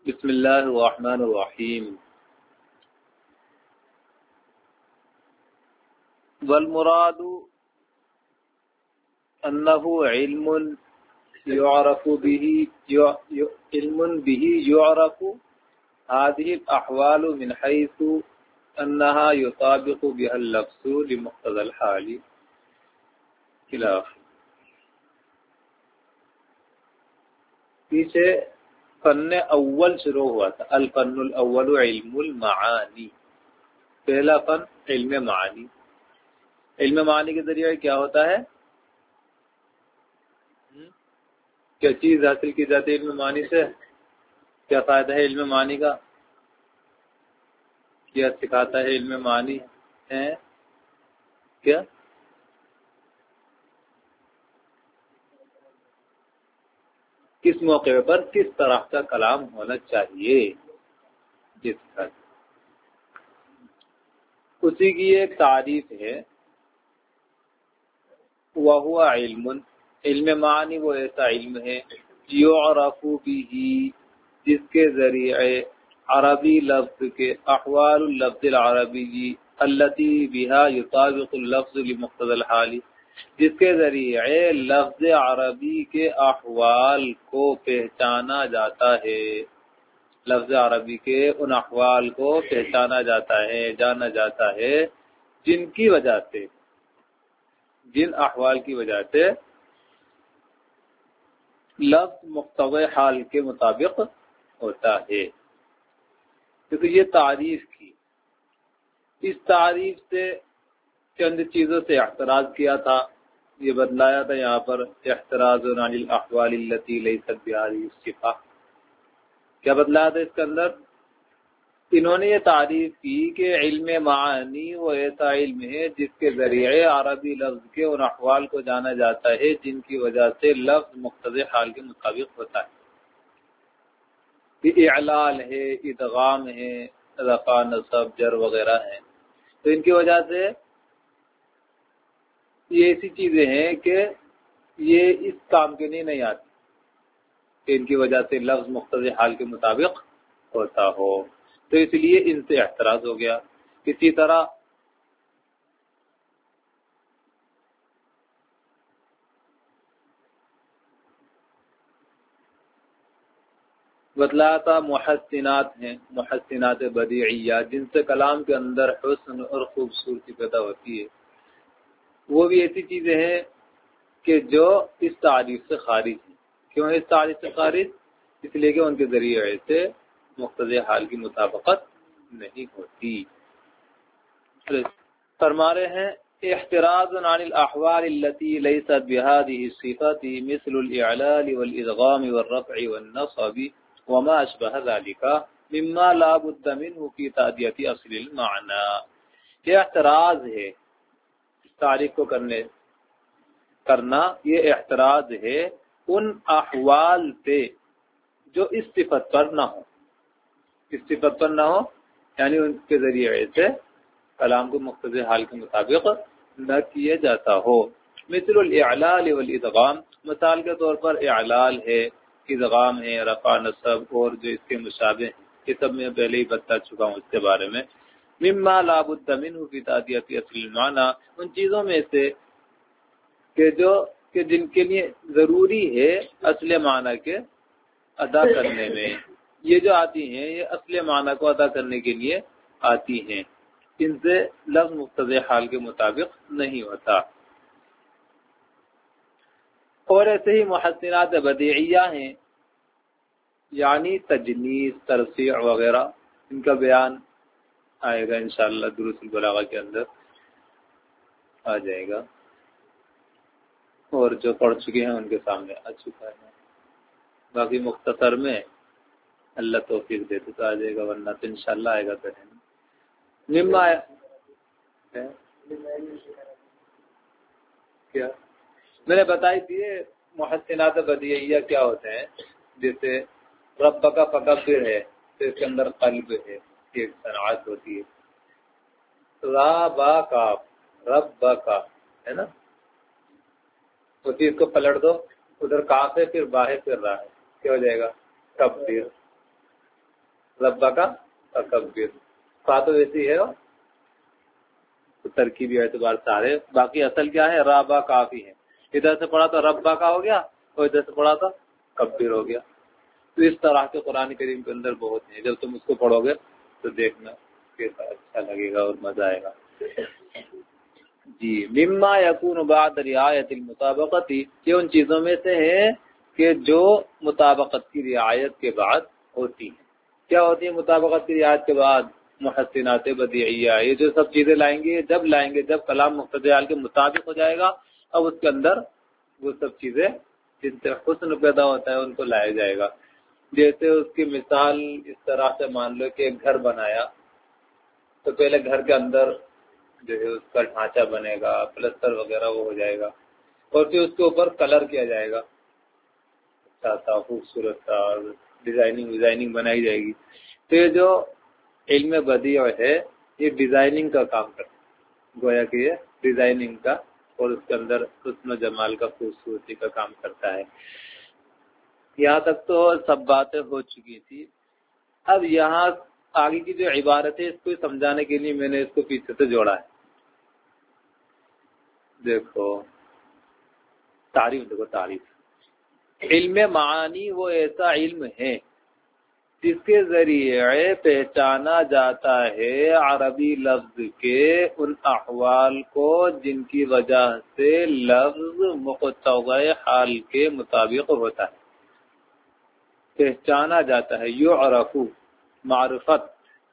بسم اللہ الرحمن الرحیم والمراد انه علم يعرف به يعرف هذه الاحوال من حيث انها يطابق بها اللفظ لمقتضى الحال خلاف. پیچھے فن اول شروع ہوا تھا، الفن الاول علم المعانی، پہلا فن علم معانی. علم معانی کے ذریعے کیا ہوتا ہے؟ کیا چیز حاصل کی جاتی ہے علم معانی سے؟ کیا فائدہ ہے علم معانی کا؟ کیا سکھاتا ہے علم معانی ہے؟ کیا کس موقع پر کس طرح کا کلام ہونا چاہیے، جس کا اسی کی ایک تعریف ہے. وہو علم، علم معنی وہ ایسا علم ہے یعرف به، جس کے ذریعے عربی لفظ کے احوال اللفظ العربی التي بها يطابق اللفظ لمقتضى الحال، جس کے ذریعے لفظ عربی کے احوال کو پہچانا جاتا ہے، لفظ عربی کے ان احوال کو پہچانا جاتا ہے، جانا جاتا ہے جن کی وجہ سے، جن احوال کی وجہ سے لفظ مقتضی حال کے مطابق ہوتا ہے. کیونکہ یہ تعریف کی، اس تعریف سے چند چیزوں سے احتراز کیا تھا، یہ بدلایا تھا یہاں پر احتراز عن الاحوال التي ليست بهذه الصفة. کیا بدلایا تھا اس کے اندر؟ انہوں نے یہ تعریف کی کہ علم معانی وہ ایسا علم ہے جس کے ذریعے عربی لفظ کے ان احوال کو جانا جاتا ہے جن کی وجہ سے لفظ مقتضی حال کے مطابق ہوتا ہے. یہ اعلال ہے، ادغام ہے، رفع نصب جر وغیرہ ہیں، تو ان کی وجہ سے یہ ایسی چیزیں ہیں کہ یہ اس کام کے لیے نہیں آتی کہ ان کی وجہ سے لفظ مقتضی حال کے مطابق ہوتا ہو، تو اس لیے ان سے احتراز ہو گیا. اسی طرح بتلایا تھا محسنات ہیں، محسنات بدیعیہ، جن سے کلام کے اندر حسن اور خوبصورتی پیدا ہوتی ہے. وہ بھی ایسی چیزیں ہیں کہ جو اس تعریف سے خارج ہیں. کیوں ہے اس تعریف سے خارج؟ اس لیے کہ ان کے ذریعے سے مقتضی حال کی مطابقت نہیں ہوتی. فرما رہے ہیں احتراز عن الاحوال التي ليست بهذه الصفات مثل الاعلال والادغام والرفع والنصب وما اشبه ذلك مما لا بد منه في تأدية اصل المعنى. یہ احتراز ہے اس تعریف کو کرنا، یہ احتراز ہے ان احوال سے جو اس صفت پر نہ ہو، اس صفت پر نہ ہو، یعنی ان کے ذریعے سے کلام کو مقتضی حال کے مطابق نہ کیا جاتا ہو. مثل الاعلال والادغام، مثال کے طور پر اعلال ہے، ادغام ہے، رفع نصب اور جو اس کے مشابہ ہیں، یہ سب میں پہلے ہی بتا چکا ہوں اس کے بارے میں. مما لا بد منه في تأدية اصل المعنى، ان چیزوں میں سے کہ جن کے لیے ضروری ہے اصل معنی کے ادا کرنے میں، یہ جو آتی ہیں یہ اصل معنی کو ادا کرنے کے لیے آتی ہیں، ان سے لفظ مقتضی حال کے مطابق نہیں ہوتا. اور ایسے ہی محسنات بدیعیہ ہیں، یعنی تجنیس، ترصیع وغیرہ، ان کا بیان آئے گا انشاءاللہ دروس البلاغہ کے اندر آ جائے گا، اور جو پڑھ چکے ہیں ان کے سامنے آ چکا ہے. باقی مختصر میں اللہ توفیق دیتے تو آ جائے گا، ورنہ تو انشاءاللہ آئے گا. مما کیا میں نے بتائی تھی محسنات بدیعیہ کیا ہوتے ہیں. جیسے رب کا فکبر ہے تو اس کے اندر قلب ہے، ایک صنعت ہوتی ہے. رب کا ہے نا، تو اس کو پلٹ دو، ادھر کاف ہے پھر باہر پھر رہا ہے، کیا ہو جائے گا؟ تبدیل. ربک فکبر، فا تو ویسی ہے تو ترکیبی اعتبار سارے، باقی اصل کیا ہے رابا کافی ہے، ادھر سے پڑھا تو ربا کا ہو گیا اور ادھر سے پڑھا تو کبیر ہو گیا۔ تو اس طرح کے قرآن کریم کے اندر بہت ہیں، جب تم اس کو پڑھو گے تو دیکھنا کیسا اچھا لگے گا اور مزہ آئے گا۔ جی مما یکون بعد رعایت المطابقت، یہ ان چیزوں میں سے ہے کہ جو مطابقت کی رعایت کے بعد ہوتی ہیں۔ کیا ہوتی ہے مطابقت کی رعایت کے بعد؟ محسنات بدیعیہ، یہ جو سب چیزیں لائیں گے جب کلام مقتضی حال کے مطابق ہو جائے گا، اب اس کے اندر وہ سب چیزیں جن سے حسن پیدا ہوتا ہے ان کو لایا جائے گا۔ جیسے اس کی مثال اس طرح سے مان لو کہ ایک گھر بنایا تو پہلے گھر کے اندر جو ہے اس کا ڈھانچہ بنے گا، پلستر وغیرہ وہ ہو جائے گا، اور پھر اس کے اوپر کلر کیا جائے گا، اچھا سا خوبصورت سا ڈیزائننگ بنائی جائے گی۔ تو یہ جو علم بدیع ہے یہ ڈیزائننگ کا کام کرتا ہے، گویا کہ یہ ڈیزائننگ کا اور اس کے اندر حسن و جمال کا، خوبصورتی کا کام کرتا ہے۔ یہاں تک تو سب باتیں ہو چکی تھی۔ اب یہاں آگے کی جو عبارت ہے اس کو سمجھانے کے لیے میں نے اس کو پیچھے سے جوڑا ہے۔ دیکھو تعریف علم معانی وہ ایسا علم ہے جس کے ذریعے پہچانا جاتا ہے عربی لفظ کے ان احوال کو جن کی وجہ سے لفظ مقتضی حال کے مطابق ہوتا ہے، پہچانا جاتا ہے۔ یعرف معرفت،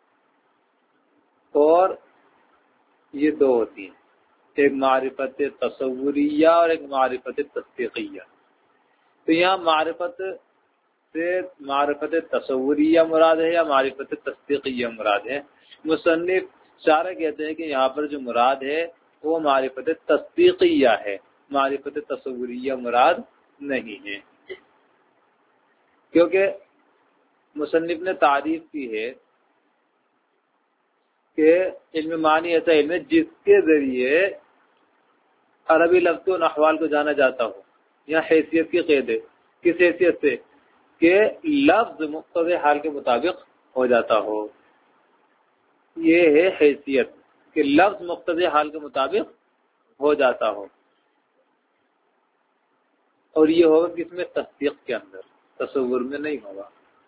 اور یہ دو ہوتی ہیں، ایک معرفت تصوریہ اور ایک معرفت تصدیقیہ۔ تو یہاں معرفت سے معرفت تصوریہ مراد ہے یا معرفت تصدیقیہ مراد ہے؟ مصنف شارح کہتے ہیں کہ یہاں پر جو مراد ہے وہ معرفت تصدیقیہ ہے، معرفت تصوریہ مراد نہیں ہے، کیونکہ مصنف نے تعریف کی ہے کہ علم معنی ایسا علم ہے جس کے ذریعے عربی لفظ و احوال کو جانا جاتا ہو۔ یہاں حیثیت کی قید ہے، کس حیثیت سے؟ کہ لفظ مقتضی حال کے مطابق ہو جاتا ہو، یہ ہے حیثیت کہ لفظ مقتضی حال کے مطابق ہو جاتا ہو، اور یہ ہوگا کس میں؟ تصدیق کے اندر، تصور میں نہیں ہوگا۔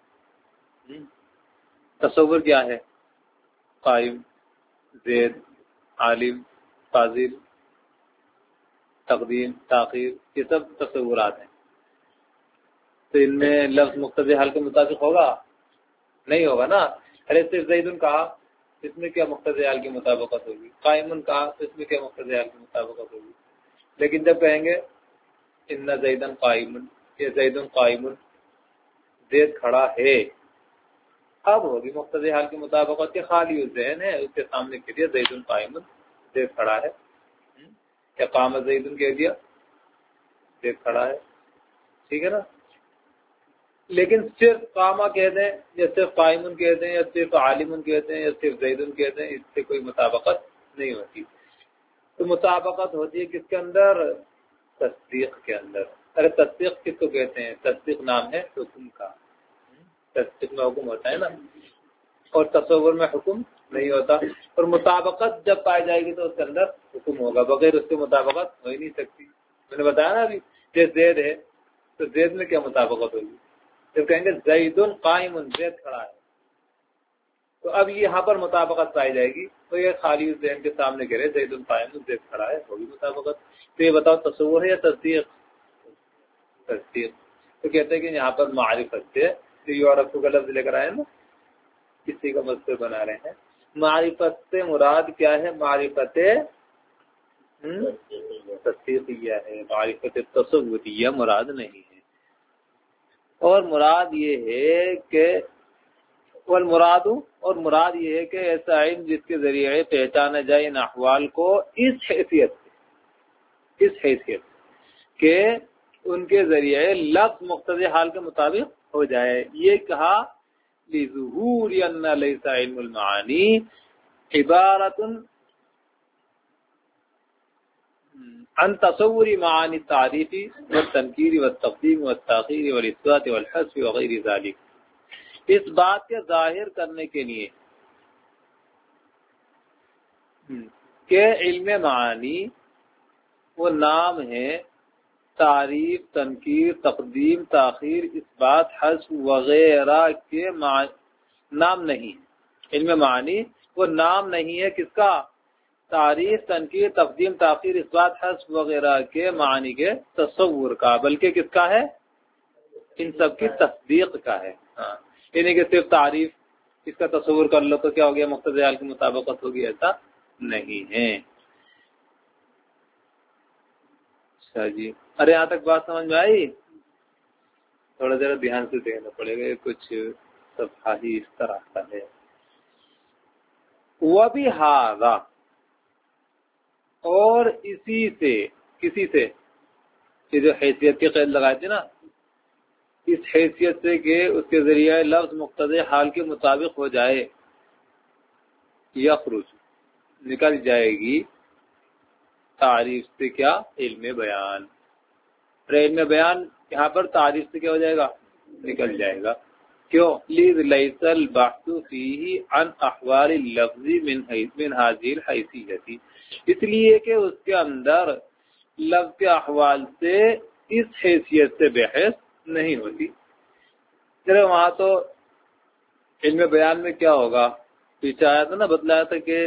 تصور کیا ہے؟ قائم، زید، عالم، فاضل، تقدیم، تاخیر، یہ سب تصورات ہیں۔ تو ان میں لفظ مقتضی حال کے مطابق ہوگا؟ نہیں ہوگا نا۔ ارے صرف زیدن کہا، اس میں کیا مقتضی حال کی مطابقت ہوگی؟ قائمن کہا تو اس میں کیا مقتضی حال کی مطابقت ہوگی؟ لیکن جب کہیں گے ان زیدن قائمن، یہ زیدن قائمن، زید کھڑا ہے، اب ہوگی مقتضی حال کی مطابقت کے خالی ذہن ہے، اس کے سامنے کہہ دیا زیدن قائمن، زید کھڑا ہے، کیا قام زیدن کہہ دیا، زید کھڑا ہے، ٹھیک ہے نا۔ لیکن صرف قامہ کہہ دیں یا صرف قائمن کہہ دیں یا صرف عالمن کہہ دیں یا صرف زیدن کہہ دیں، اس سے کوئی مطابقت نہیں ہوتی۔ تو مطابقت ہوتی ہے کس کے اندر؟ تصدیق کے اندر۔ ارے تصدیق کس کو کہتے ہیں؟ تصدیق نام ہے حکم کا، تصدیق میں حکم ہوتا ہے نا، اور تصور میں حکم نہیں ہوتا۔ اور مطابقت جب پائی جائے گی تو اس کے اندر حکم ہوگا، بغیر اس کے مطابقت ہو ہی نہیں سکتی۔ میں نے بتایا نا ابھی کہ زید ہے تو زید میں کیا مطابقت ہوگی؟ جب کہیں گے زید قائم، زید کھڑا ہے، تو اب یہاں پر مطابقت پائی جائے گی، تو یہ خالی ذہن کے سامنے کہہ رہے زید قائم، زید کھڑا ہے، ہوگی مطابقت۔ تو یہ بتاؤ تصور ہے یا تصدیق؟ تصدیق۔ تو کہتے ہیں کہ یہاں پر معرفت سے یعرف کا لفظ لے کر آئے نا، کسی کا مصدر بنا رہے ہیں۔ معرفت سے مراد کیا ہے؟ معرفت تصدیقیہ ہے، معرفت تصوریہ مراد نہیں ہے۔ اور مراد یہ ہے کہ مراد یہ ہے کہ ایسا علم جس کے ذریعے پہچانا جائے ان احوال کو اس حیثیت کہ ان کے ذریعے لفظ مقتضی حال کے مطابق ہو جائے۔ یہ کہا لظہور ان لیس علم المعانی عبارت عن تصور معانی التعریف والتنکیر والتقدیم والتاخیر والاثبات والحذف وغیر ذلك، اس بات کے ظاہر کرنے کے لیے کہ علم معانی وہ نام ہے، تعریف، تنکیر، تقدیم، تاخیر، اثبات، حذف وغیرہ کے نام نہیں ہے۔ علم معانی وہ نام نہیں ہے کس کا؟ تعریف، تنکیر، تقدیم، تاخیر، اثبات، حذف وغیرہ کے معنی کے تصور کا، بلکہ کس کا ہے؟ ان سب کی تصدیق کا ہے۔ ہاں، یعنی کہ صرف تعریف اس کا تصور کر لو تو کیا ہو گیا، مقتضی حال کی مطابقت ہوگی، ایسا نہیں ہے۔ اچھا جی، ارے یہاں تک بات سمجھ میں آئی؟ تھوڑا ذرا دھیان سے دیکھنا پڑے گا، کچھ صفحہ ہی اس طرح کا ہے۔ وَبِهَذَا، اور اسی سے، کسی سے، یہ جو حیثیت کی قید لگائے تھے نا، اس حیثیت سے کہ اس کے ذریعے لفظ مقتضی حال کے مطابق ہو جائے، یخرج، نکل جائے گی، تعریف سے کیا؟ علم بیان۔ علم بیان یہاں پر تعریف سے کیا ہو جائے گا؟ نکل جائے گا۔ کیوں؟ لیذ لیس البحث فیہ عن احوال اللفظ من هذه الحیثیت، اس لیے کہ اس کے اندر لفظ کے احوال سے اس حیثیت سے بحث نہیں ہوتی۔ چلے وہاں تو علم بیان میں کیا ہوگا، پیچھے آیا تھا نا، بتلایا تھا کہ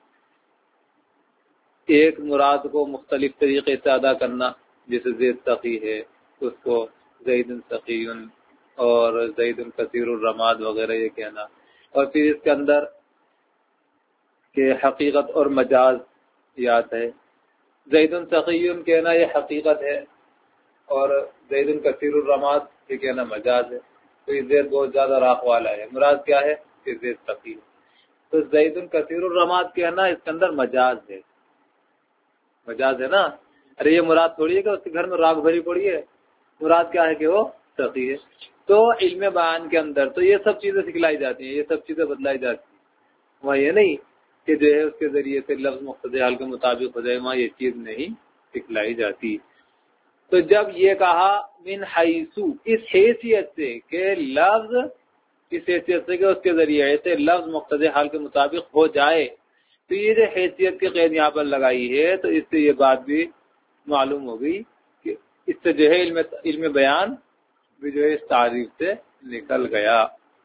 ایک مراد کو مختلف طریقے سے ادا کرنا، جیسے زید سقی ہے اس کو زید سقی اور زید کثیر الرماد وغیرہ یہ کہنا، اور پھر اس کے اندر کہ حقیقت اور مجاز یاد ہے، زید سقی کہنا یہ حقیقت ہے اور زید کثیر الرماد یہ کہنا مجاز ہے، تو یہ زید بہت زیادہ راہ والا ہے، مراد کیا ہے کہ زید سقی، تو زید کثیر الرماد کہنا اس کے اندر مجاز ہے، مجاز ہے نا، ارے یہ مراد تھوڑی ہے کہ اس کے گھر میں راگ بھری پڑی ہے، مراد کیا ہے کہ وہ سقی ہے۔ تو علم بیان کے اندر تو یہ سب چیزیں سکھلائی جاتی ہیں، یہ سب چیزیں بتلائی جاتی ہیں، وہاں یہ نہیں کہ جو ہے اس کے ذریعے سے لفظ مقتضی حال کے مطابق ہو جائے، وہاں یہ چیز نہیں سکھلائی جاتی۔ تو جب یہ کہا من حیث، اس حیثیت سے کہ لفظ، اس حیثیت سے کہ اس کے ذریعے سے لفظ مقتضی حال کے مطابق ہو جائے، تو یہ جو حیثیت کی قید یہاں پر لگائی ہے، تو اس سے یہ بات بھی معلوم ہو گئی کہ اس سے جو ہے علم بیان بھی جو ہے اس تعریف سے نکل گیا،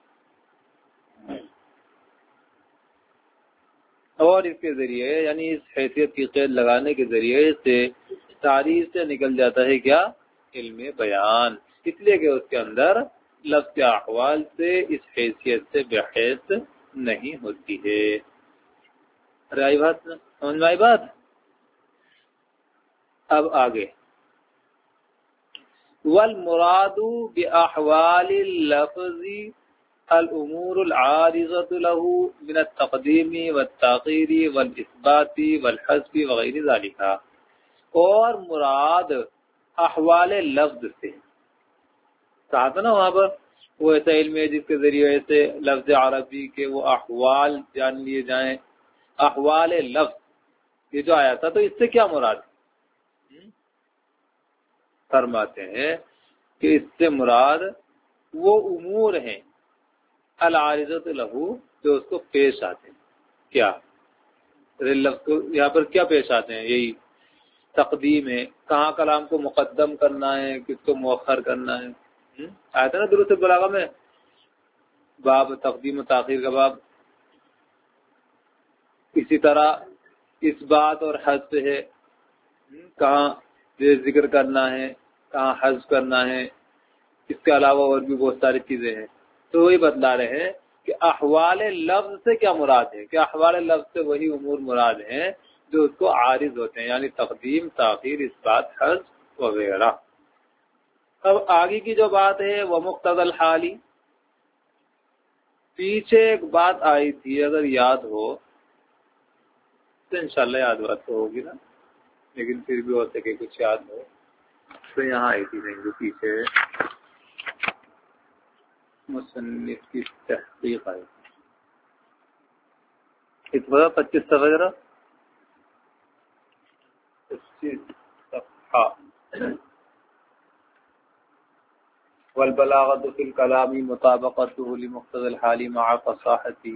اور اس کے ذریعے یعنی اس حیثیت کی قید لگانے کے ذریعے سے تعریف سے نکل جاتا ہے کیا؟ علم بیان، اس لیے کہ اس کے اندر لفظ کے احوال سے اس حیثیت سے بحث نہیں ہوتی ہے۔ آئی بات سمجھ میں آئی بات؟ اب آگے، والمراد باحوال اللفظ الامور العارضة له من التقدیم والتاخیر والاثبات والحذف وغیر ذلك، اور مراد احوال لفظ سے، کہا تھا نا وہاں پر وہ ایسا علم ہے جس کے ذریعے سے لفظ عربی کے وہ احوال جان لیے جائیں، احوال لفظ یہ جو آیا تھا، تو اس سے کیا مراد ہے؟ فرماتے ہیں کہ اس سے مراد وہ امور ہیں العارضۃ لہو، جو اس کو پیش آتے ہیں، کیا لفظ کو یہاں پر کیا پیش آتے ہیں؟ یہی تقدیم ہے، کہاں کلام کو مقدم کرنا ہے، کس کو مؤخر کرنا ہے، آیا تھا نا دروس البلاغہ میں، باب تقدیم و تاخیر کا باب۔ اسی طرح اس بات اور حذف ہے، کہاں ذکر کرنا ہے، کہاں حذف کرنا ہے، اس کے علاوہ اور بھی بہت ساری چیزیں ہیں۔ تو وہی بتلا رہے ہیں کہ احوال لفظ سے کیا مراد ہے، کہ احوال لفظ سے وہی امور مراد ہیں جو اس کو عارض ہوتے ہیں، یعنی تقدیم، تاخیر، اثبات، حذف وغیرہ۔ اب آگے کی جو بات ہے وہ مقتضی الحالی، پیچھے ایک بات آئی تھی اگر یاد ہو تو انشاءاللہ یاد بات تو ہوگی نا، لیکن پھر بھی ہو سکے کچھ یاد ہو تو یہاں آئی تھی نہیں جو پیچھے مصنف کی تحقیق آئی تھی، 25 صفحہ، ذرا 25 صفحہ، والبلاغۃ فی الکلام مطابقتہ لمقتضی الحال مع فصاحتہ.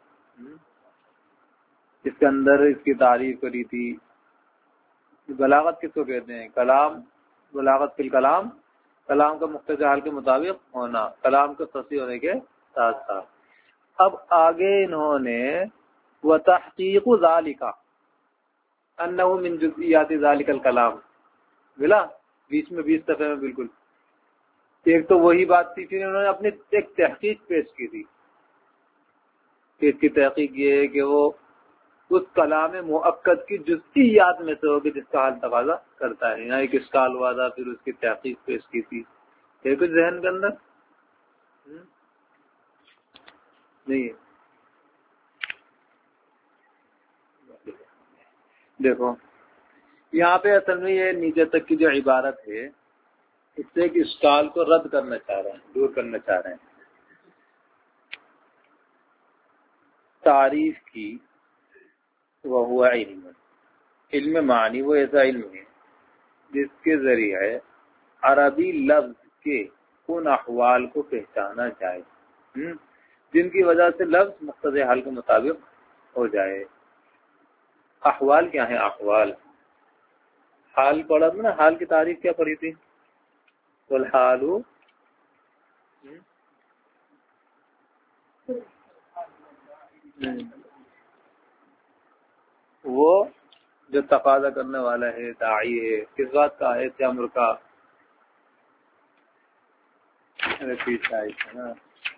اس کے اندر اس کی تعریف کری تھی. بلاغت کس کو کہتے ہیں؟ کلام، بلاغت فی الکلام، کلام کا مقتضی حال کے مطابق ہونا، کلام کے فصیح ہونے کے ساتھ ساتھ. اب آگے انہوں نے وتحقیق ذالک انہ من جزئیات ذالک الکلام، ملا 20 میں 20 صفحے میں بالکل. ایک تو وہی بات تھی، پھر انہوں نے اپنی ایک تحقیق پیش کی تھی کہ اس کی تحقیق یہ ہے کہ وہ اس کلام مؤکد کی جزئیات میں سے ہوگی جس کا حال تقاضا کرتا ہے. یہاں ایک اشکال ہوا تھا، پھر اس کی تحقیق پیش کی تھی. ہے کچھ ذہن کے اندر؟ نہیں ہے. دیکھو یہاں پہ اصل میں یہ نیچے تک کی جو عبارت ہے اس سے ایک اشکال کو رد کرنا چاہ رہے ہیں، دور کرنا چاہ رہے ہیں. تعریف کی وہ علم، علم معنی وہ ایسا علم ہے جس کے ذریعے عربی لفظ کے ان احوال کو پہچانا جائے جن کی وجہ سے لفظ مقتضی حال کے مطابق ہو جائے. احوال کیا ہیں؟ احوال حال پڑھا تھا نا، حال کی تعریف کیا پڑھی تھی؟ والحال وہ جو تقاضا کرنے والا ہے، داعی ہے، کس بات کا ہے؟ امر کا. پیچھے آئی ہے نا،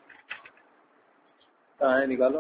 کہاں ہے؟ نکالو.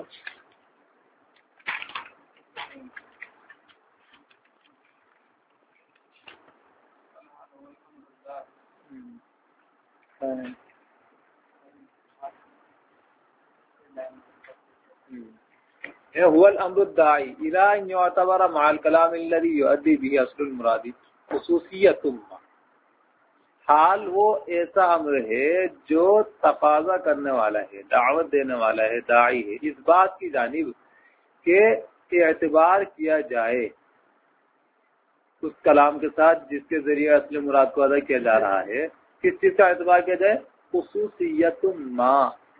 هو الامر الداعی الى ان يعتبر مع الكلام الذي يؤدي به اصل المراد خصوصیت. حال وہ ایسا امر ہے جو تقاضا کرنے والا ہے، دعوت دینے والا ہے، داعی ہے اس بات کی جانب کہ اعتبار کیا جائے اس کلام کے ساتھ جس کے ذریعے اصل مراد کو ادا کیا جا رہا ہے. کس چیز کا اعتبار کیا جائے؟ خصوصیت ما،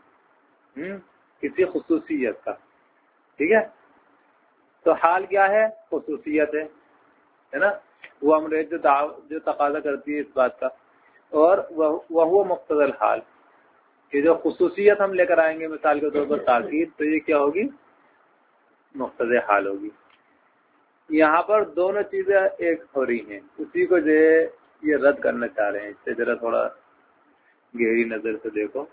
کسی خصوصیت کا. ٹھیک ہے، تو حال کیا ہے؟ خصوصیت ہے نا، وہ امر جو تقاضا کرتی ہے اس بات کا. اور وہ مقتضی الحال، کہ جو خصوصیت ہم لے کر آئیں گے مثال کے طور پر تاکید، تو یہ کیا ہوگی؟ مقتضی حال ہوگی. یہاں پر دونوں چیزیں ایک ہو رہی ہیں، اسی کو جو یہ رد کرنا چاہ رہے ہیں. اس سے ذرا تھوڑا گہری نظر سے دیکھو.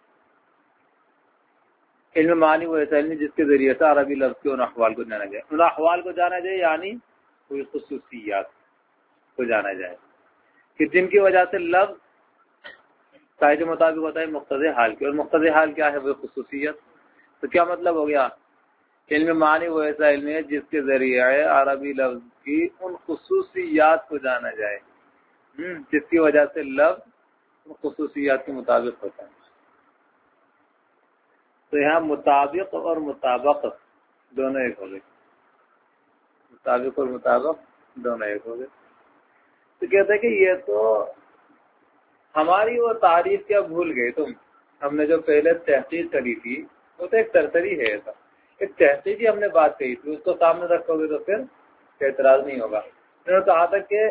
علم معنی وہ ایسا علم جس کے ذریعے سے عربی لفظ کے ان احوال کو جانا جائے. ان احوال کو جانا جائے یعنی کوئی خصوصیات کو جانا جائے کہ جن کی وجہ سے لفظ سائے کے مطابق ہوتا ہے مقتضی حال کی. اور مقتضی حال کیا ہے؟ وہ خصوصیت. تو کیا مطلب ہو گیا؟ علم معنی وہ ایسا علم ہے جس کے ذریعے عربی لفظ کی ان خصوصیات کو جانا جائے جس کی وجہ سے لفظ ان خصوصیات کے مطابق ہوتا ہے. تو یہاں مطابق اور مطابق دونوں ایک ہو گئے، مطابق اور مطابق دونوں ایک ہو گئے. تو کہتے ہیں کہ یہ تو ہماری وہ تعریف کیا بھول گئے تم. ہم نے جو پہلے تحقیق کری تھی وہ تو ایک سرسری ہے، ایسا ایک تحقیقی ہم نے بات کہی تھی، اس کو سامنے رکھو گے تو پھر اعتراض نہیں ہوگا. انہوں نے کہا تھا کہ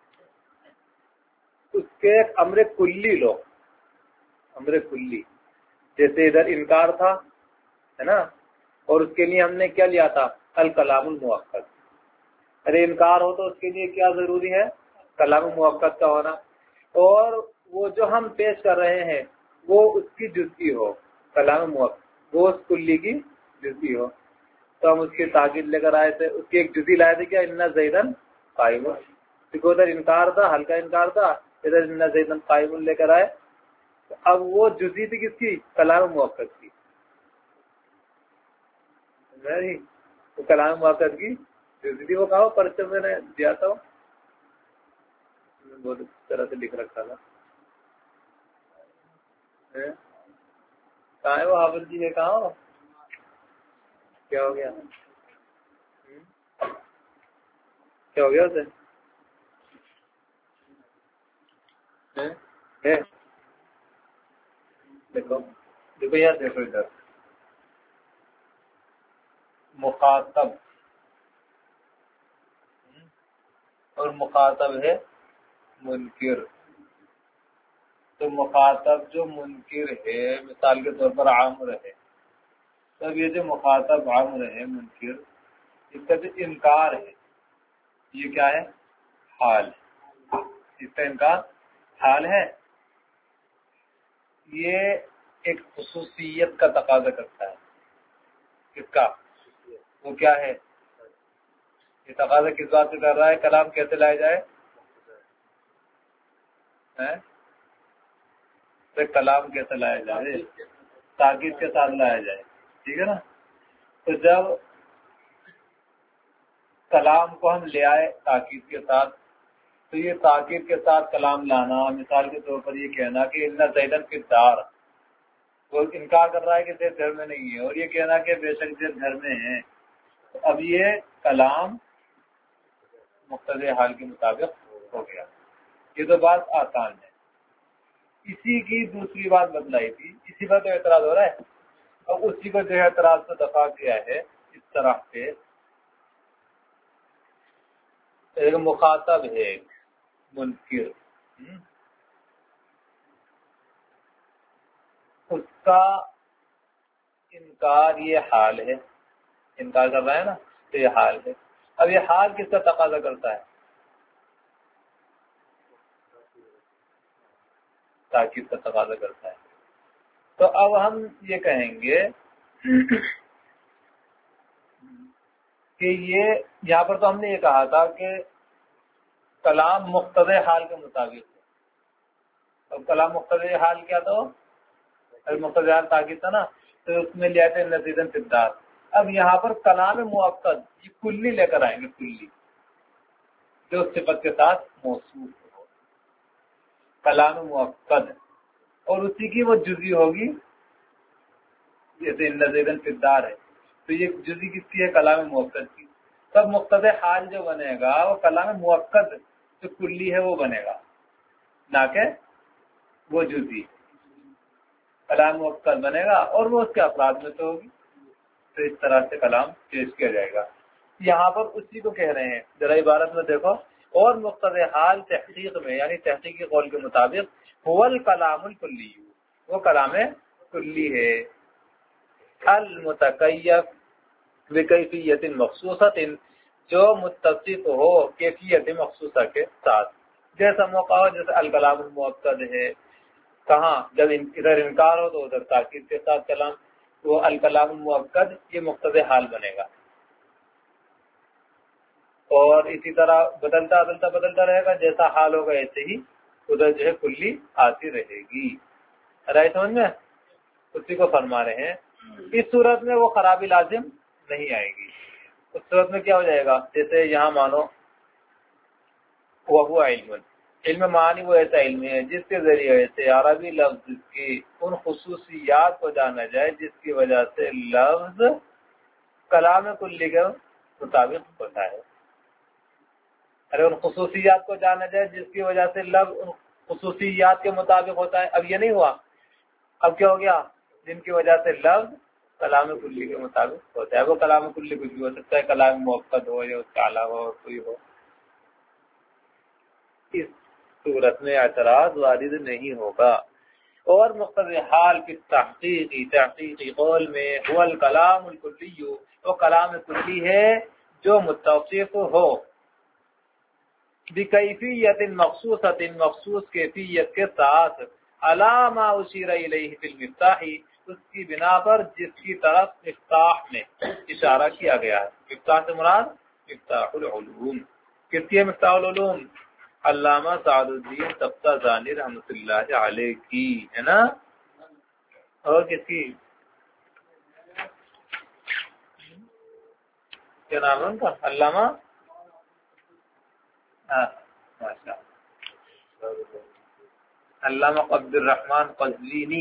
اس کے ایک امر کلی لو، امر کلی. جیسے ادھر انکار تھا ہے نا، اور اس کے لیے ہم نے کیا لیا تھا؟ الکلام المؤکد. ارے انکار ہو تو اس کے لیے کیا ضروری ہے؟ کلام مؤکد کا ہونا. اور وہ جو ہم پیش کر رہے ہیں وہ اس کی جزئی ہو، کلام مؤکد وہ اس کلی کی جزئی ہو. تو ہم اس کی تاکید لے کر آئے تھے، اس کی ایک جزئی لائے تھے کیا؟ ان زیدن قائم. کیونکہ ادھر انکار تھا، ہلکا انکار تھا، ادھر ان زیدن قائم لے کر آئے. اب وہ جزئی تھی کس کی؟ کلام مؤکد کی. نہیں، وہ کلام مؤکد کی جزئی تھی. وہ کہا پرچہ میں نے دیا تھا، بہت اچھی طرح سے لکھ رکھا تھا. کہاں ہے وہ حافظ جی ہے؟ کہاں ہو؟ کیا ہو گیا؟ کیا ہو گیا اسے؟ دیکھو دیکھو یار، دیکھو ادھر، مخاطب اور مخاطب ہے منکر. تو مخاطب جو منکر ہے، مثال کے طور پر عامر ہے، تب یہ جو مخاطب عامر ہے منکر، اس کا جو انکار ہے یہ کیا ہے؟ حال. اس کا انکار حال ہے. یہ ایک خصوصیت کا تقاضا کرتا ہے. کس کا؟ وہ کیا ہے؟ یہ تقاضا کس بات سے کر رہا ہے؟ کلام کیسے لایا جائے؟ تو کلام کیسے لایا جائے؟ تاکید کے ساتھ لایا جائے. ٹھیک ہے نا؟ تو جب کلام کو ہم لے آئے تاکید کے ساتھ، تو یہ تاکید کے ساتھ کلام لانا، مثال کے طور پر یہ کہنا کہ ان زیدن فی الدار، وہ انکار کر رہا ہے کہ زید گھر میں نہیں ہے، اور یہ کہنا کہ بے شک زید گھر میں ہے. تو اب یہ کلام مقتضی حال کے مطابق ہو گیا. یہ تو بات آسان ہے. اسی کی دوسری بات بتلائی تھی، اسی پر تو اعتراض ہو رہا ہے. اور اسی کو جو ہے اعتراض سے دفاع کیا ہے اس طرح سے. ایک مخاطب ہے منکر، اس کا انکار یہ حال ہے. انکار کر رہا ہے نا، تو یہ حال ہے. اب یہ حال کس کا تقاضا کرتا ہے؟ تاکید کا تقاضا کرتا ہے. تو اب ہم یہ کہیں گے کہ یہ یہاں پر تو ہم نے یہ کہا تھا کہ کلام مقتضی حال کے مطابق ہے. اب کلام مقتضی حال کیا تو مقتضی حال تاکید تھا نا، تو اس میں لیا تھا نزیدن فی الدار. اب یہاں پر کلام مؤکد یہ کلی لے کر آئیں گے، کلی جو صفت کے ساتھ موصوف ہو. کلام مؤکد اور اسی کی وہ جزی ہوگی، جیسے نزیدن فی الدار ہے، تو یہ جزی کس کی ہے؟ کلام مؤکد کی. تب مقتضی حال جو بنے گا وہ کلام مؤکد جو کلی ہے وہ بنے گا، نہ کہ وہ جزی. کلام مؤکد بنے گا اور وہ اس کے افراد میں سے ہوگی. تو اس طرح سے کلام پیش کیا جائے گا. یہاں پر اسی کو کہہ رہے ہیں، ذرا عبارت میں دیکھو. اور مقتضی حال تحقیق میں، یعنی تحقیقی قول کے مطابق، هو الکلام الکلی، وہ کلام کلی ہے. المتکیف بکیفیت مخصوصۃ، جو متصف ہو کیفیت مخصوصہ کے ساتھ. جیسا موقع ہو، جیسے الکلام المؤکد ہے، کہاں جب ادھر انکار ہو تو ادھر تاکید کے ساتھ کلام، وہ الکلام المؤکد یہ مقتضی حال بنے گا. اور اسی طرح بدلتا رہے گا، جیسا حال ہوگا ایسے ہی ادھر جو ہے کلی آتی رہے گی. رائے سمجھ میں؟ اسی کو فرما رہے ہیں. اس صورت میں وہ خرابی لازم نہیں آئے گی. اس صورت میں کیا ہو جائے گا؟ جیسے یہاں مانو وہ علم، علم معنی وہ ایسا علم ہے جس کے ذریعے سے عربی لفظ کی ان خصوصیات کو جانا جائے جس کی وجہ سے لفظ کلام کلی کے مطابق ہوتا ہے. ارے ان خصوصیات کو جانا جائے جس کی وجہ سے لفظ ان خصوصیات کے مطابق ہوتا ہے. اب یہ نہیں ہوا، اب کیا ہو گیا؟ جن کی وجہ سے لفظ کلام کلی کے مطابق ہوتا ہے. وہ کلام کلی کچھ بھی ہو سکتا ہے، کلام مؤکد ہو یا اس کا علاوہ اور کوئی ہو. اس صورت میں اعتراض وارد نہیں ہوگا. اور مقتضی حال کی تحقیقی قول میں هو الکلام الکلی، وہ کلام کلی ہے جو متصف ہو بکیفیت مخصوصۃ، مخصوص کیفیت کے ساتھ، علی ما اشیر الیہ فی المفتاح، اس کی بنا پر جس کی طرف مفتاح میں اشارہ کیا گیا ہے. مفتاح سے مراد مفتاح العلوم. کس کی ہے مفتاح العلوم؟ علامہ سعد الدین تفتازانی رحمۃ اللہ علیہ کی ہے نا. اور کس کی؟ کیا نام ہے ان کا؟ علامہ ماشاء علامہ عبد الرحمن قزوینی.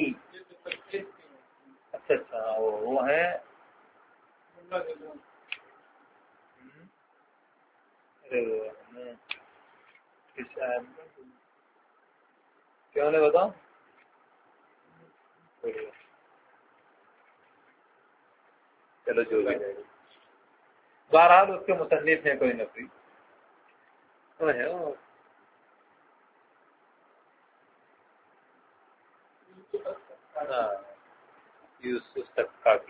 اچھا وہ ہے. کیوں نہیں بتاؤ؟ چلو جو بھی بہرحال اس کے مصنف ہیں کوئی نفری یوسف تک کافی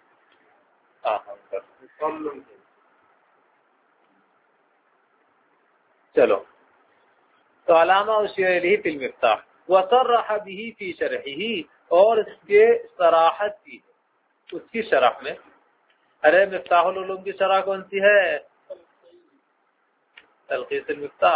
چلو تو علامہ الشیعلی فی المفتاح وصرح به فی شرحه اور اس کے صراحت کی اس کی شرح میں. ارے مفتاح العلوم کی شرح کون سی ہے؟ تلخیص المفتاح.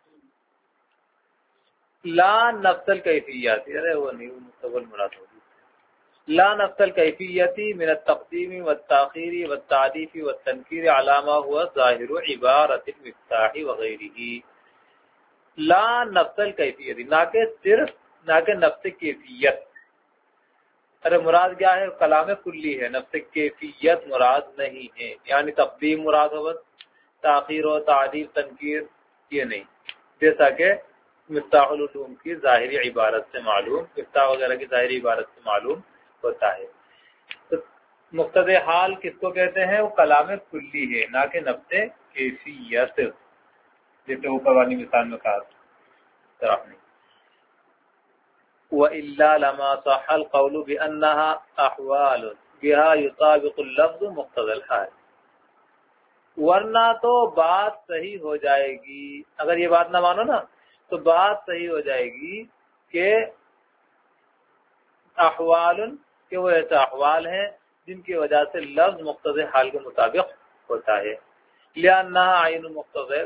لا نفس الکیفیات، ارے وہ نہیں مستقبل مراد ہوگی. لا نفس الکیفیت من التقدیم والتاخیر والتعریف والتنکیر علی ما هو ظاہر عبارت المفتاح وغیرہ. لا نفس الکیفیت، نہ کہ نفس کیفیت. ارے مراد کیا ہے؟ کلام کلی ہے، نفس کیفیت مراد نہیں ہے. یعنی تقدیم مراد ہو بس، تاخیر و تعریف تنکیر یہ نہیں، جیسا کہ مفتاح العلوم کی ظاہری عبارت سے معلوم، مفتاح وغیرہ کی ظاہری عبارت سے معلوم ہوتا ہے. تو مقتضی حال کس کو کہتے ہیں؟ وہ کلام کلی ہے، نہ کہ نفس کیفیت، جیسے اوپر والی مثال میں کہا طرف نہیں. وَإِلَّا لَمَا صَحَّ الْقَوْلُ بِأَنَّهَا أَحْوَالٌ بِهَا يُطَابِقُ اللَّفْظُ مُقْتَضَى الْحَالِ. ورنہ تو بات صحیح ہو جائے گی، اگر یہ بات نہ مانو نا تو بات صحیح ہو جائے گی کہ احوال، کہ وہ ایسے احوال ہیں جن کی وجہ سے لفظ مقتضی حال کے مطابق ہوتا ہے. لِأَنَّهَا عَيْنُ مُقْتَضَى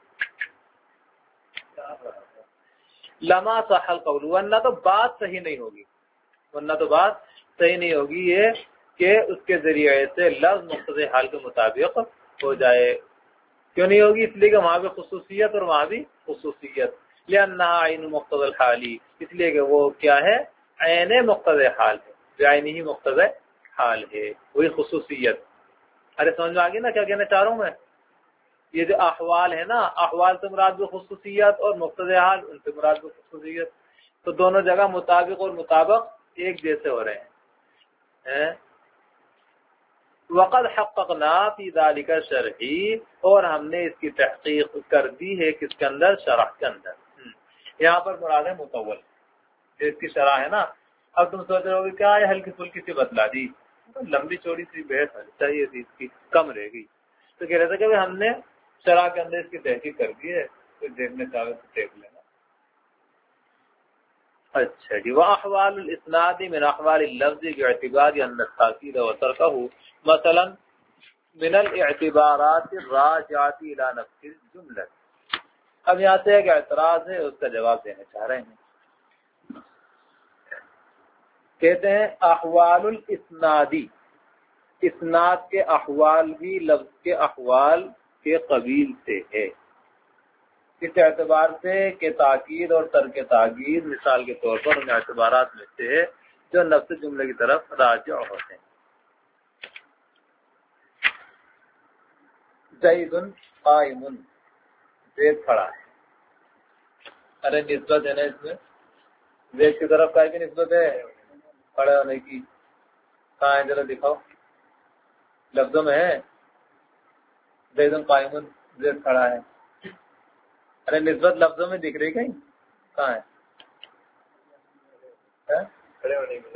لما صح القول، ورنہ تو بات صحیح نہیں ہوگی، ورنہ تو بات صحیح نہیں ہوگی یہ کہ اس کے ذریعے سے لفظ مقتضی حال کے مطابق ہو جائے. کیوں نہیں ہوگی؟ اس لیے کہ وہاں بھی خصوصیت اور وہاں بھی خصوصیت. لأنها عین مقتضی الحال، اس لیے کہ وہ کیا ہے؟ عین مقتضی حال ہے، بعین ہی مقتضی حال ہے، وہی خصوصیت. ارے سمجھ میں آگی نا کیا کہنا چاہ رہا ہوں میں؟ یہ جو احوال ہے نا، احوال سے مراد بھی خصوصیت اور مقتضی حال ان سے مراد بھی خصوصیت، تو دونوں جگہ مطابق اور مطابق ایک جیسے ہو رہے ہیں. وقد حققنا فی ذلک شرحی، اور ہم نے اس کی تحقیق کر دی ہے کس کے اندر؟ شرح کے اندر. یہاں پر مراد ہے مطول، جو اس کی شرح ہے نا. اب تم سوچ رہے ہو کہ کیا ہے ہلکی پھلکی سی بتلا دی، لمبی چوڑی سی بحث چاہیے تھی، اس کی کم رہ گئی. تو کہہ رہے تھے کہ ہم نے شرح کے اندر اس کی تحقیق کر دی ہے، تو دیکھنے چاہے تو دیکھ لینا. اچھا جی. واحوال الاسناد من احوال اللفظ باعتبار ان التاکید وترکه مثلا من الاعتبارات الراجعه الى نفس الجمله. اب یہاں سے ایک اعتراض ہے، اس کا جواب دینا چاہ رہے ہیں. کہتے ہیں احوال الاسنادی، اسناد کے احوال بھی لفظ کے احوال کے قبیل سے ہے، اس اعتبار سے کہ تاکید اور ترک تاکید مثال کے طور پر ان اعتبارات میں سے ہے جو نفس جملے کی طرف راجع ہوتے ہیں. زید قائم، زید کھڑا ہے. ارے نسبت ہے نا اس میں، زید کی طرف کا کی نسبت ہے؟ کھڑے ہونے کی. کہاں ہے ذرا دکھاؤ، لفظوں میں ہے زید قائم، زید کھڑا ہے. ارے نسبت لفظوں میں دکھ رہی کہیں؟ کہاں ہے؟ کھڑے ہونے کی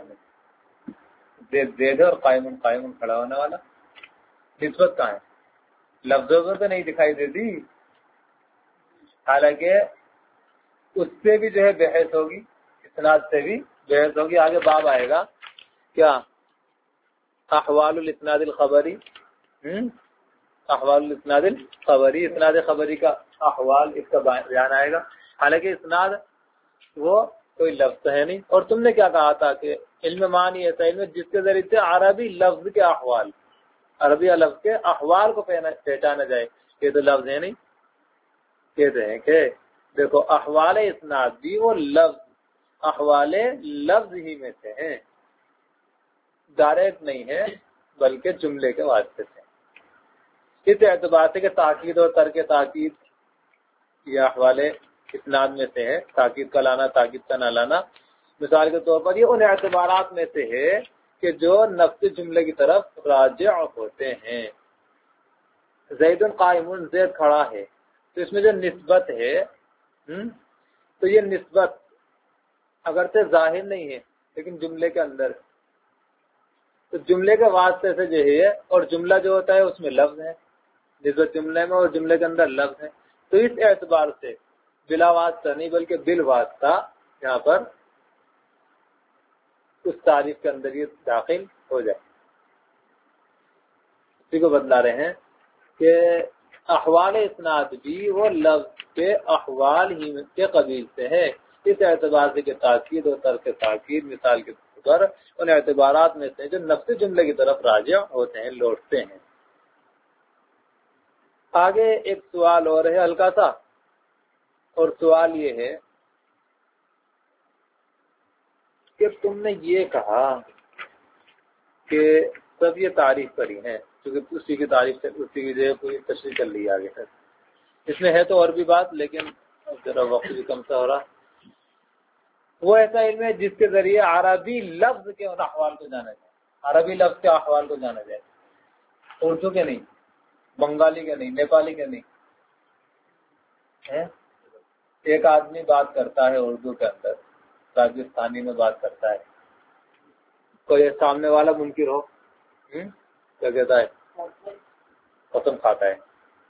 زید ہے اور قائم کھڑا ہونے والا. نسبت کہاں ہے؟ لفظوں میں تو نہیں دکھائی دیتی، حالانکہ اس سے بھی جو ہے بحث ہوگی، اسناد سے بھی بحث ہوگی. آگے باب آئے گا کیا؟ احوال الاسناد الخبری، احوال الاسناد الخبری، اسناد خبری کا احوال، اس کا بیان آئے گا. حالانکہ اسناد وہ کوئی لفظ ہے نہیں. اور تم نے کیا کہا تھا کہ علم معنی ایسا علم جس کے ذریعے سے عربی لفظ کے احوال، عربی لفظ کے احوال کو پہچانا جائے. یہ تو لفظ ہے نہیں. کہتے ہیں کہ دیکھو احوال اسناد بھی وہ لفظ، احوال لفظ ہی میں سے ہیں، ڈائریکٹ نہیں ہے بلکہ جملے کے واسطے سے. اس اعتبار سے کہ تاکید اور ترک تاکید یہ احوال اسناد میں سے ہے، تاکید کا لانا تاکید کا نہ لانا. مثال کے طور پر یہ ان اعتبارات میں سے ہے کہ جو نفس جملے کی طرف راجع ہوتے ہیں. زید قائم، زید کھڑا ہے، تو اس میں جو نسبت ہے تو یہ نسبت اگرچہ ظاہر نہیں ہے لیکن جملے کے اندر، تو جملے کے واسطے سے جو ہے، اور جملہ جو ہوتا ہے اس میں لفظ ہے، نسبت جملے میں اور جملے کے اندر لفظ ہے، تو اس اعتبار سے بلا واسطہ نہیں بلکہ بالواسطہ یہاں پر اس تعریف کے اندر یہ داخل ہو جائے. اسی کو بتلا رہے ہیں کہ احوال اسناد بھی وہ لفظ کے احوال ہی کے قبیل سے ہے، اس اعتبار سے کہ تاکید اور ترک تاکید مثال کے طور پر ان اعتبارات میں سے جو نفس جملے کی طرف راجع ہوتے ہیں، لوٹتے ہیں. آگے ایک سوال اور ہے ہلکا سا، اور سوال یہ ہے کہ تم نے یہ کہا کہ سب یہ تعریف کری ہے، کیونکہ اسی کی تعریف سے اسی کی جو کوئی تشریح کر لی آگے تک. اس میں ہے تو اور بھی بات، لیکن ذرا وقت بھی کم سا ہو رہا. وہ ایسا علم ہے جس کے ذریعے عربی لفظ کے ان احوال کو جانا جائے، عربی لفظ کے احوال کو جانا جائے، اردو کے نہیں، بنگالی کے نہیں، نیپالی کے نہیں. ایک آدمی بات کرتا ہے اردو کے اندر، راجستھانی میں بات کرتا ہے، کوئی سامنے والا منکر ہو، کیا کہتا ہے؟ قسم کھاتا ہے.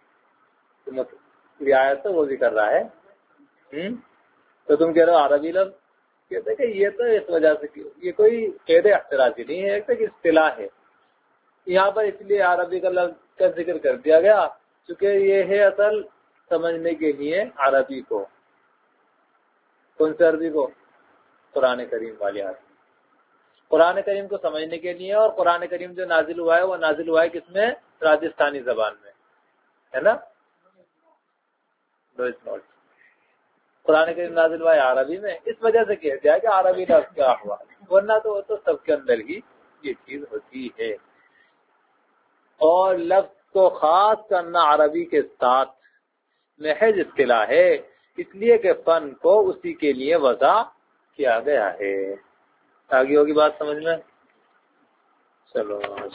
رعایت تو وہ بھی کر رہا ہے، تو تم کہہ رہے ہو عربی لفظ، کہتے کہ یہ تو اس وجہ سے یہ کوئی قید احتراجی نہیں ہے، ایک اصطلاح ہے. یہاں پر اس لیے عربی کا لفظ کا ذکر کر دیا گیا چونکہ یہ ہے اصل سمجھنے کے لیے عربی کو. کون سے عربی کو؟ قرآن کریم والی عربی. قرآن کریم کو سمجھنے کے لیے، اور قرآن کریم جو نازل ہوا ہے وہ نازل ہوا ہے کس میں؟ راجستھانی زبان میں، ہے نا؟ قرآن کریم نازل ہوا ہے عربی میں، اس وجہ سے کہہ دیا کہ عربی لفظ کیا ہوا، ورنہ تو وہ تو سب کے اندر ہی یہ چیز ہوتی ہے. اور لفظ کو خاص کرنا عربی کے ساتھ محض اصطلاح ہے، اس لیے کہ فن کو اسی کے لیے وضع کیا گیا ہے. آگے ہوگی بات سمجھ میں؟ چلو.